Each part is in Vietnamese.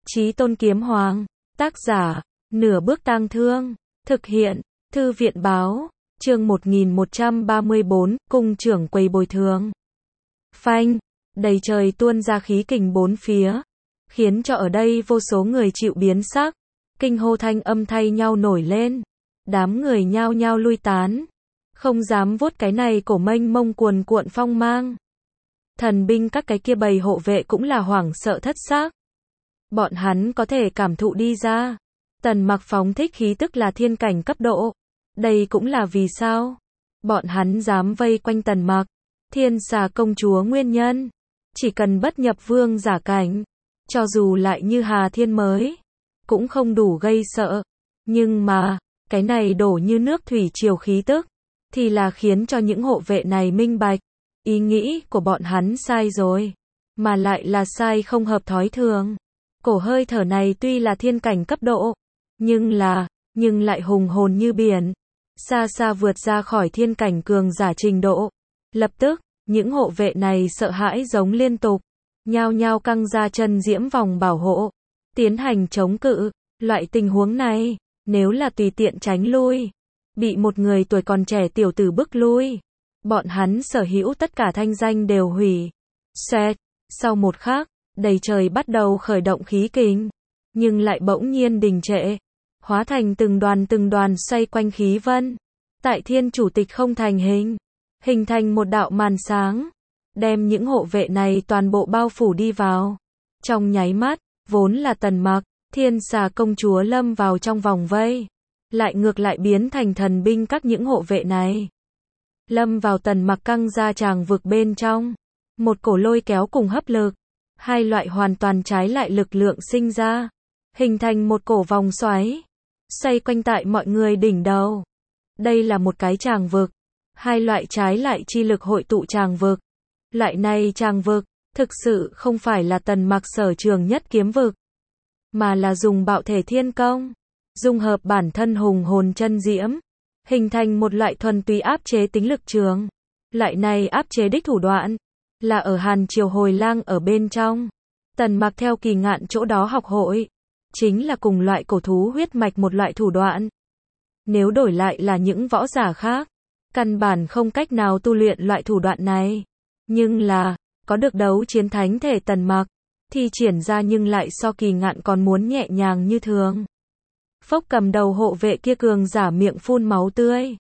Chí Tôn Kiếm Hoàng. Tác giả, Nửa Bước Tang Thương. Thực hiện, Thư viện báo. Chương 1134, Cung trưởng quầy bồi thường. Phanh, đầy trời tuôn ra khí kình bốn phía, khiến cho ở đây vô số người chịu biến sắc. Kinh hô thanh âm thay nhau nổi lên. Đám người nhao nhao lui tán, không dám vuốt cái này cổ mênh mông cuồn cuộn phong mang. Thần binh các cái kia bầy hộ vệ cũng là hoảng sợ thất xác. Bọn hắn có thể cảm thụ đi ra, Tần Mặc phóng thích khí tức là thiên cảnh cấp độ. Đây cũng là vì sao bọn hắn dám vây quanh Tần Mặc, Thiên Xà công chúa nguyên nhân. Chỉ cần bất nhập vương giả cảnh, cho dù lại như Hà Thiên mới, cũng không đủ gây sợ. Nhưng mà, cái này đổ như nước thủy triều khí tức, thì là khiến cho những hộ vệ này minh bạch. Ý nghĩ của bọn hắn sai rồi, mà lại là sai không hợp thói thường. Cổ hơi thở này tuy là thiên cảnh cấp độ, nhưng lại hùng hồn như biển, xa xa vượt ra khỏi thiên cảnh cường giả trình độ. Lập tức, những hộ vệ này sợ hãi giống liên tục, nhao nhao căng ra chân diễm vòng bảo hộ, tiến hành chống cự. Loại tình huống này, nếu là tùy tiện tránh lui, bị một người tuổi còn trẻ tiểu tử bức lui, bọn hắn sở hữu tất cả thanh danh đều hủy. Xoẹt, sau một khắc, đầy trời bắt đầu khởi động khí kình, nhưng lại bỗng nhiên đình trệ, hóa thành từng đoàn xoay quanh khí vân. Tại Thiên Chủ Tịch không thành hình thành một đạo màn sáng, đem những hộ vệ này toàn bộ bao phủ đi vào. Trong nháy mắt, vốn là Tần Mặc, Thiên Xà công chúa lâm vào trong vòng vây, lại ngược lại biến thành thần binh các những hộ vệ này. Lâm vào Tần Mặc căng ra tràng vực bên trong. Một cổ lôi kéo cùng hấp lực, hai loại hoàn toàn trái lại lực lượng sinh ra, hình thành một cổ vòng xoáy, xoay quanh tại mọi người đỉnh đầu. Đây là một cái tràng vực, hai loại trái lại chi lực hội tụ tràng vực. Loại này tràng vực, thực sự không phải là Tần Mặc sở trường nhất kiếm vực, mà là dùng bạo thể thiên công, dung hợp bản thân hùng hồn chân diễm, hình thành một loại thuần túy áp chế tính lực trường. Loại này áp chế đích thủ đoạn, là ở Hàn Triều Hồi Lang ở bên trong. Tần Mặc theo Kỳ Ngạn chỗ đó học hội, chính là cùng loại cổ thú huyết mạch một loại thủ đoạn. Nếu đổi lại là những võ giả khác, căn bản không cách nào tu luyện loại thủ đoạn này. Nhưng là, có được đấu chiến thánh thể Tần Mặc, thi triển ra nhưng lại so Kỳ Ngạn còn muốn nhẹ nhàng như thường. Phốc, cầm đầu hộ vệ kia cường giả miệng phun máu tươi,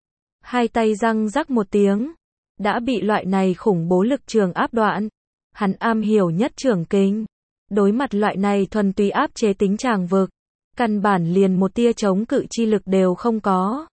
hai tay răng rắc một tiếng, đã bị loại này khủng bố lực trường áp đoạn. Hắn am hiểu nhất trường kinh, đối mặt loại này thuần túy áp chế tính tràng vực, căn bản liền một tia chống cự chi lực đều không có.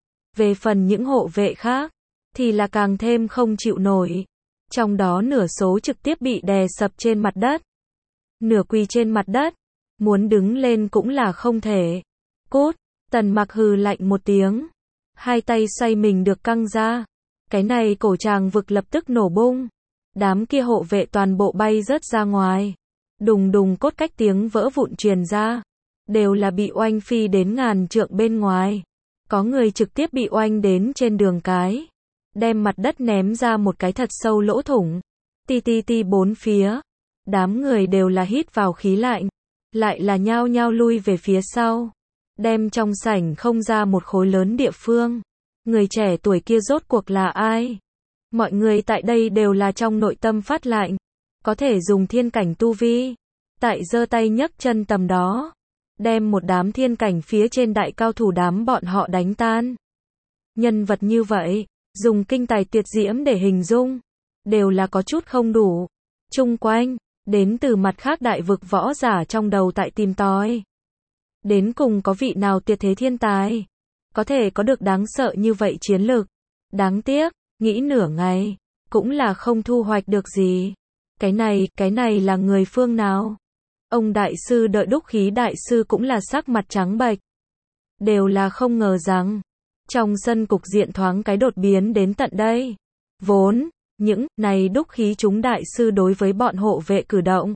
Về phần những hộ vệ khác, thì là càng thêm không chịu nổi. Trong đó nửa số trực tiếp bị đè sập trên mặt đất, nửa quỳ trên mặt đất, muốn đứng lên cũng là không thể. Cút, Tần Mặc hừ lạnh một tiếng, hai tay xoay mình được căng ra. Cái này cổ tràng vực lập tức nổ bung, đám kia hộ vệ toàn bộ bay rớt ra ngoài. Đùng đùng cốt cách tiếng vỡ vụn truyền ra, đều là bị oanh phi đến ngàn trượng bên ngoài. Có người trực tiếp bị oanh đến trên đường cái, đem mặt đất ném ra một cái thật sâu lỗ thủng. Ti ti ti bốn phía, đám người đều là hít vào khí lạnh, lại là nhao nhao lui về phía sau, đem trong sảnh không ra một khối lớn địa phương. Người trẻ tuổi kia rốt cuộc là ai? Mọi người tại đây đều là trong nội tâm phát lạnh, có thể dùng thiên cảnh tu vi, tại giơ tay nhấc chân tầm đó, đem một đám thiên cảnh phía trên đại cao thủ đám bọn họ đánh tan. Nhân vật như vậy, dùng kinh tài tuyệt diễm để hình dung, đều là có chút không đủ. Chung quanh, đến từ mặt khác đại vực võ giả trong đầu tại tìm tòi. Đến cùng có vị nào tuyệt thế thiên tài, có thể có được đáng sợ như vậy chiến lực. Đáng tiếc, nghĩ nửa ngày, cũng là không thu hoạch được gì. Cái này là người phương nào? Ông đại sư đợi Đúc Khí đại sư cũng là sắc mặt trắng bệch. Đều là không ngờ rằng, trong sân cục diện thoáng cái đột biến đến tận đây. Vốn, những này Đúc Khí chúng đại sư đối với bọn hộ vệ cử động,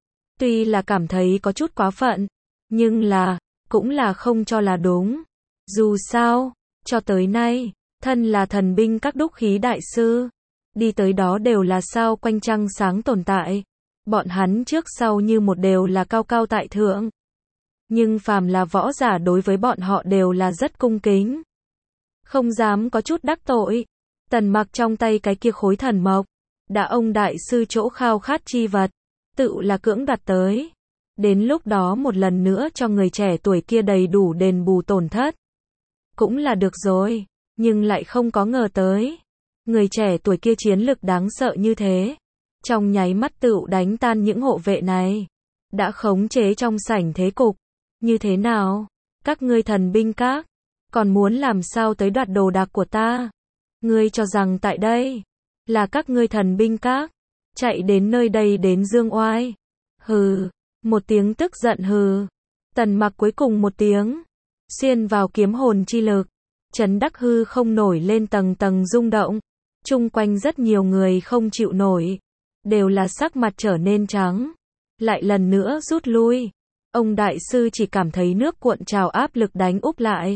tuy là cảm thấy có chút quá phận, nhưng là, cũng là không cho là đúng. Dù sao, cho tới nay, thân là thần binh các Đúc Khí đại sư, đi tới đó đều là sao quanh trăng sáng tồn tại. Bọn hắn trước sau như một đều là cao cao tại thượng. Nhưng phàm là võ giả đối với bọn họ đều là rất cung kính. Không dám có chút đắc tội. Tần Mặc trong tay cái kia khối thần mộc, đã ông đại sư chỗ khao khát chi vật, tự là cưỡng đoạt tới. Đến lúc đó một lần nữa cho người trẻ tuổi kia đầy đủ đền bù tổn thất. Cũng là được rồi, nhưng lại không có ngờ tới. Người trẻ tuổi kia chiến lực đáng sợ như thế. Trong nháy mắt tựu đánh tan những hộ vệ này. Đã khống chế trong sảnh thế cục. Như thế nào? Các ngươi thần binh các, còn muốn làm sao tới đoạt đồ đạc của ta? Ngươi cho rằng tại đây là các ngươi thần binh các, chạy đến nơi đây đến dương oai. Hừ, một tiếng tức giận hừ. Tần Mặc cuối cùng một tiếng, xuyên vào kiếm hồn chi lực, chấn đắc hư không nổi lên tầng tầng rung động. Chung quanh rất nhiều người không chịu nổi, đều là sắc mặt trở nên trắng, lại lần nữa rút lui. Ông đại sư chỉ cảm thấy nước cuộn trào áp lực đánh úp lại.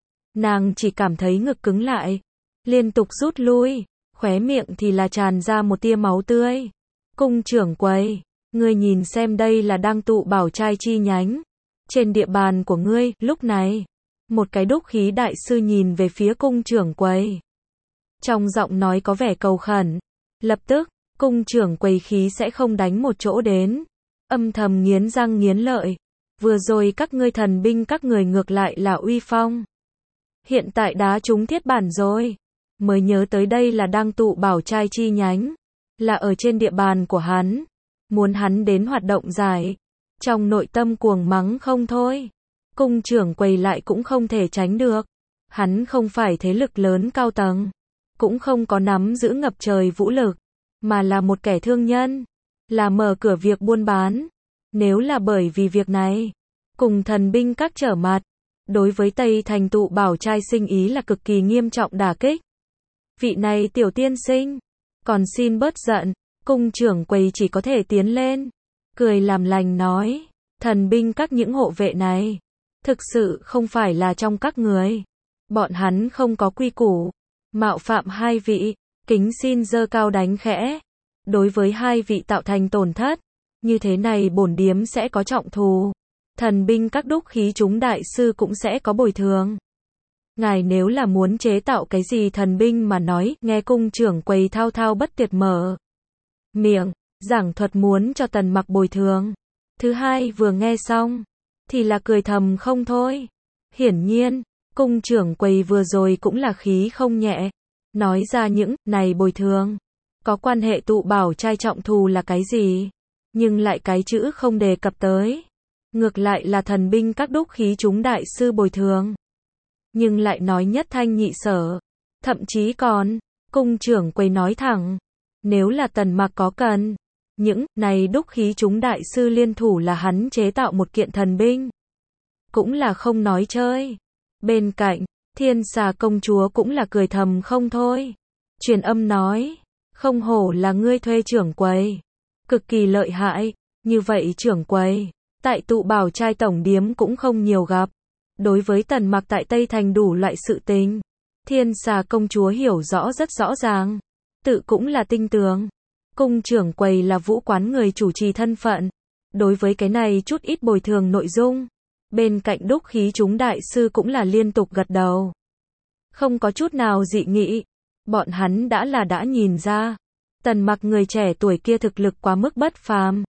Nàng chỉ cảm thấy ngực cứng lại, liên tục rút lui, khóe miệng thì là tràn ra một tia máu tươi. Cung trưởng quầy, ngươi nhìn xem đây là đang tụ bảo trai chi nhánh. Trên địa bàn của ngươi, lúc này, một cái đúc khí đại sư nhìn về phía cung trưởng quầy. Trong giọng nói có vẻ cầu khẩn. Lập tức, cung trưởng quầy khí sẽ không đánh một chỗ đến. Âm thầm nghiến răng nghiến lợi. Vừa rồi các ngươi thần binh các người ngược lại là uy phong. Hiện tại đá trúng thiết bản rồi. Mới nhớ tới đây là đang tụ bảo trai chi nhánh. Là ở trên địa bàn của hắn. Muốn hắn đến hoạt động giải. Trong nội tâm cuồng mắng không thôi. Cung trưởng quầy lại cũng không thể tránh được. Hắn không phải thế lực lớn cao tầng. Cũng không có nắm giữ ngập trời vũ lực. Mà là một kẻ thương nhân. Là mở cửa việc buôn bán. Nếu là bởi vì việc này, cùng thần binh các trở mặt, đối với Tây Thành tụ bảo trai sinh ý là cực kỳ nghiêm trọng đả kích. Vị này tiểu tiên sinh, còn xin bớt giận. Cung trưởng quầy chỉ có thể tiến lên, cười làm lành nói, thần binh các những hộ vệ này, thực sự không phải là trong các người. Bọn hắn không có quy củ, mạo phạm hai vị, kính xin giơ cao đánh khẽ. Đối với hai vị tạo thành tổn thất, như thế này bổn điếm sẽ có trọng thù. Thần binh các đúc khí chúng đại sư cũng sẽ có bồi thường. Ngài nếu là muốn chế tạo cái gì thần binh mà nói, nghe cung trưởng quầy thao thao bất tuyệt mở miệng, giảng thuật muốn cho Tần Mặc bồi thường. Thứ hai vừa nghe xong, thì là cười thầm không thôi. Hiển nhiên, cung trưởng quầy vừa rồi cũng là khí không nhẹ. Nói ra những này bồi thường, có quan hệ tụ bảo trai trọng thù là cái gì, nhưng lại cái chữ không đề cập tới. Ngược lại là thần binh các đúc khí chúng đại sư bồi thường. Nhưng lại nói nhất thanh nhị sở. Thậm chí còn, cung trưởng quầy nói thẳng, nếu là Tần Mặc có cần, những này đúc khí chúng đại sư liên thủ là hắn chế tạo một kiện thần binh. Cũng là không nói chơi. Bên cạnh, Thiên Xà công chúa cũng là cười thầm không thôi. Truyền âm nói, không hổ là ngươi thuê trưởng quầy. Cực kỳ lợi hại, như vậy trưởng quầy, tại tụ bảo trai tổng điếm cũng không nhiều gặp. Đối với Tần Mặc tại Tây Thành đủ loại sự tình, Thiên Xà công chúa hiểu rõ rất rõ ràng. Tự cũng là tinh tường. Cung trưởng quầy là vũ quán người chủ trì thân phận. Đối với cái này chút ít bồi thường nội dung, bên cạnh đúc khí chúng đại sư cũng là liên tục gật đầu. Không có chút nào dị nghị. Bọn hắn đã nhìn ra. Tần Mặc người trẻ tuổi kia thực lực quá mức bất phàm.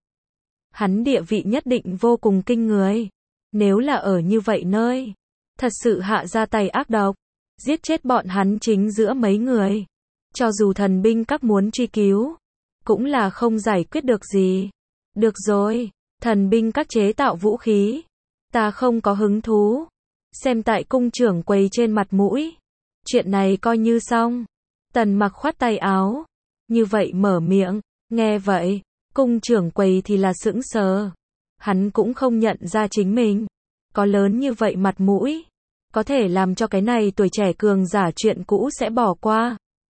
Hắn địa vị nhất định vô cùng kinh người. Nếu là ở như vậy nơi, thật sự hạ ra tay ác độc, giết chết bọn hắn chính giữa mấy người. Cho dù thần binh các muốn truy cứu, cũng là không giải quyết được gì. Được rồi, thần binh các chế tạo vũ khí, ta không có hứng thú. Xem tại cung trưởng quầy trên mặt mũi, chuyện này coi như xong. Tần Mặc khoát tay áo, như vậy mở miệng. Nghe vậy, cung trưởng quầy thì là sững sờ. Hắn cũng không nhận ra chính mình có lớn như vậy mặt mũi, có thể làm cho cái này tuổi trẻ cường giả chuyện cũ sẽ bỏ qua.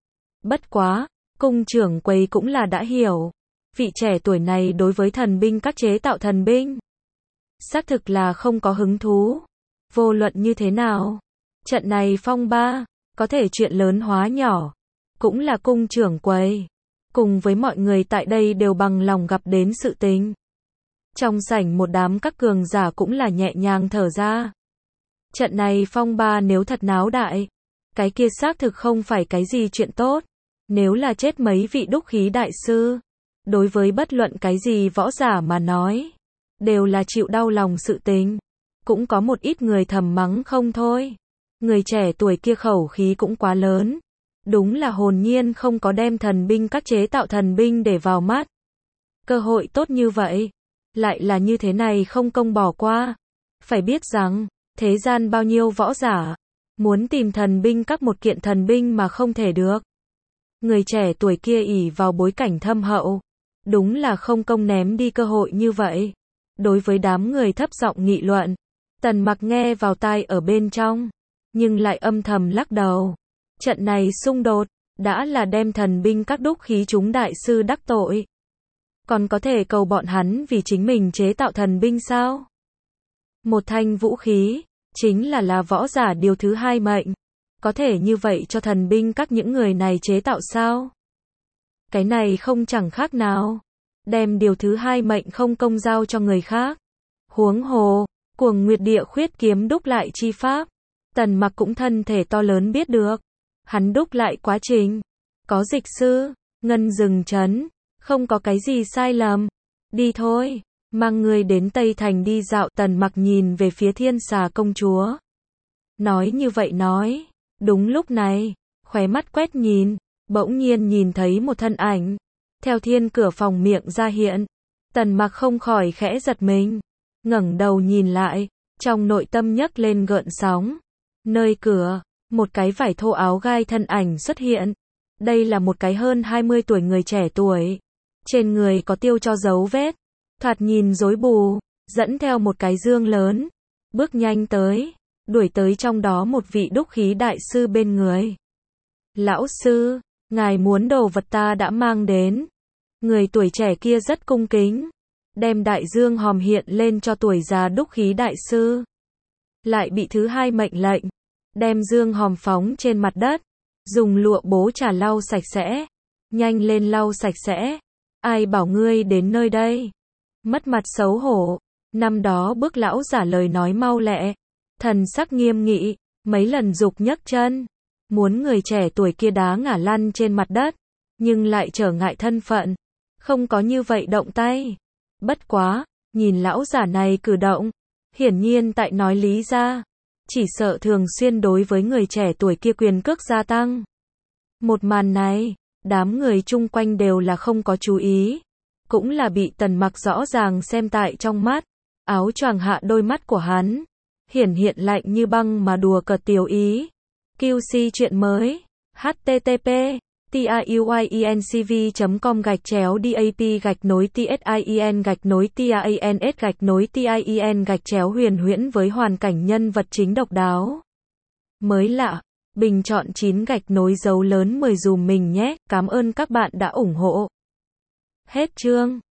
Bất quá, cung trưởng quầy cũng là đã hiểu, vị trẻ tuổi này đối với thần binh các chế tạo thần binh, xác thực là không có hứng thú. Vô luận như thế nào, trận này phong ba, có thể chuyện lớn hóa nhỏ, cũng là cung trưởng quầy. cùng với mọi người tại đây đều bằng lòng gặp đến sự tình. Trong sảnh một đám các cường giả cũng là nhẹ nhàng thở ra. Trận này phong ba nếu thật náo đại, cái kia xác thực không phải cái gì chuyện tốt. Nếu là chết mấy vị đúc khí đại sư, đối với bất luận cái gì võ giả mà nói, đều là chịu đau lòng sự tình. Cũng có một ít người thầm mắng không thôi. Người trẻ tuổi kia khẩu khí cũng quá lớn. Đúng là hồn nhiên không có đem thần binh các chế tạo thần binh để vào mắt. Cơ hội tốt như vậy, lại là như thế này không công bỏ qua. Phải biết rằng, thế gian bao nhiêu võ giả, muốn tìm thần binh các một kiện thần binh mà không thể được. Người trẻ tuổi kia ỷ vào bối cảnh thâm hậu, đúng là không công ném đi cơ hội như vậy. Đối với đám người thấp giọng nghị luận, Tần Mặc nghe vào tai ở bên trong, nhưng lại âm thầm lắc đầu. Trận này xung đột, đã là đem thần binh các đúc khí chúng đại sư đắc tội. Còn có thể cầu bọn hắn vì chính mình chế tạo thần binh sao? Một thanh vũ khí, chính là võ giả điều thứ hai mệnh. Có thể như vậy cho thần binh các những người này chế tạo sao? Cái này không chẳng khác nào đem điều thứ hai mệnh không công giao cho người khác. Huống hồ, Cuồng Nguyệt Địa Khuyết kiếm đúc lại chi pháp, Tần Mặc cũng thân thể to lớn biết được. Hắn đúc lại quá trình, có dịch sư, ngân rừng trấn, không có cái gì sai lầm. Đi thôi, mang người đến Tây Thành đi dạo. Tần Mặc nhìn về phía Thiên Xà công chúa. Nói như vậy nói, đúng lúc này, khóe mắt quét nhìn, bỗng nhiên nhìn thấy một thân ảnh. Theo thiên cửa phòng miệng ra hiện, Tần Mặc không khỏi khẽ giật mình. Ngẩng đầu nhìn lại, trong nội tâm nhấc lên gợn sóng. Nơi cửa, một cái vải thô áo gai thân ảnh xuất hiện. Đây là một cái hơn 20 tuổi người trẻ tuổi. Trên người có tiêu cho dấu vết, thoạt nhìn rối bù, dẫn theo một cái dương lớn. Bước nhanh tới, đuổi tới trong đó một vị đúc khí đại sư bên người. Lão sư, ngài muốn đồ vật ta đã mang đến. Người tuổi trẻ kia rất cung kính, đem đại dương hòm hiện lên cho tuổi già đúc khí đại sư. Lại bị thứ hai mệnh lệnh, đem dương hòm phóng trên mặt đất, dùng lụa bố trà lau sạch sẽ. Nhanh lên lau sạch sẽ. Ai bảo ngươi đến nơi đây? Mất mặt xấu hổ. Năm đó bước lão giả lời nói mau lẹ, thần sắc nghiêm nghị, mấy lần giục nhấc chân, muốn người trẻ tuổi kia đá ngả lăn trên mặt đất, nhưng lại trở ngại thân phận, không có như vậy động tay. Bất quá, nhìn lão giả này cử động, hiển nhiên tại nói lý ra, chỉ sợ thường xuyên đối với người trẻ tuổi kia quyền cước gia tăng. Một màn này, đám người chung quanh đều là không có chú ý, cũng là bị Tần Mặc rõ ràng xem tại trong mắt. Áo choàng hạ đôi mắt của hắn, hiển hiện lạnh như băng mà đùa cợt tiểu ý. QC chuyện mới, http tiyuincv.com/dap-tien-tien-tien-huyền huyễn với hoàn cảnh nhân vật chính độc đáo. Mới lạ, bình chọn 9 dấu lớn 10 dùm mình nhé, cảm ơn các bạn đã ủng hộ. Hết chương.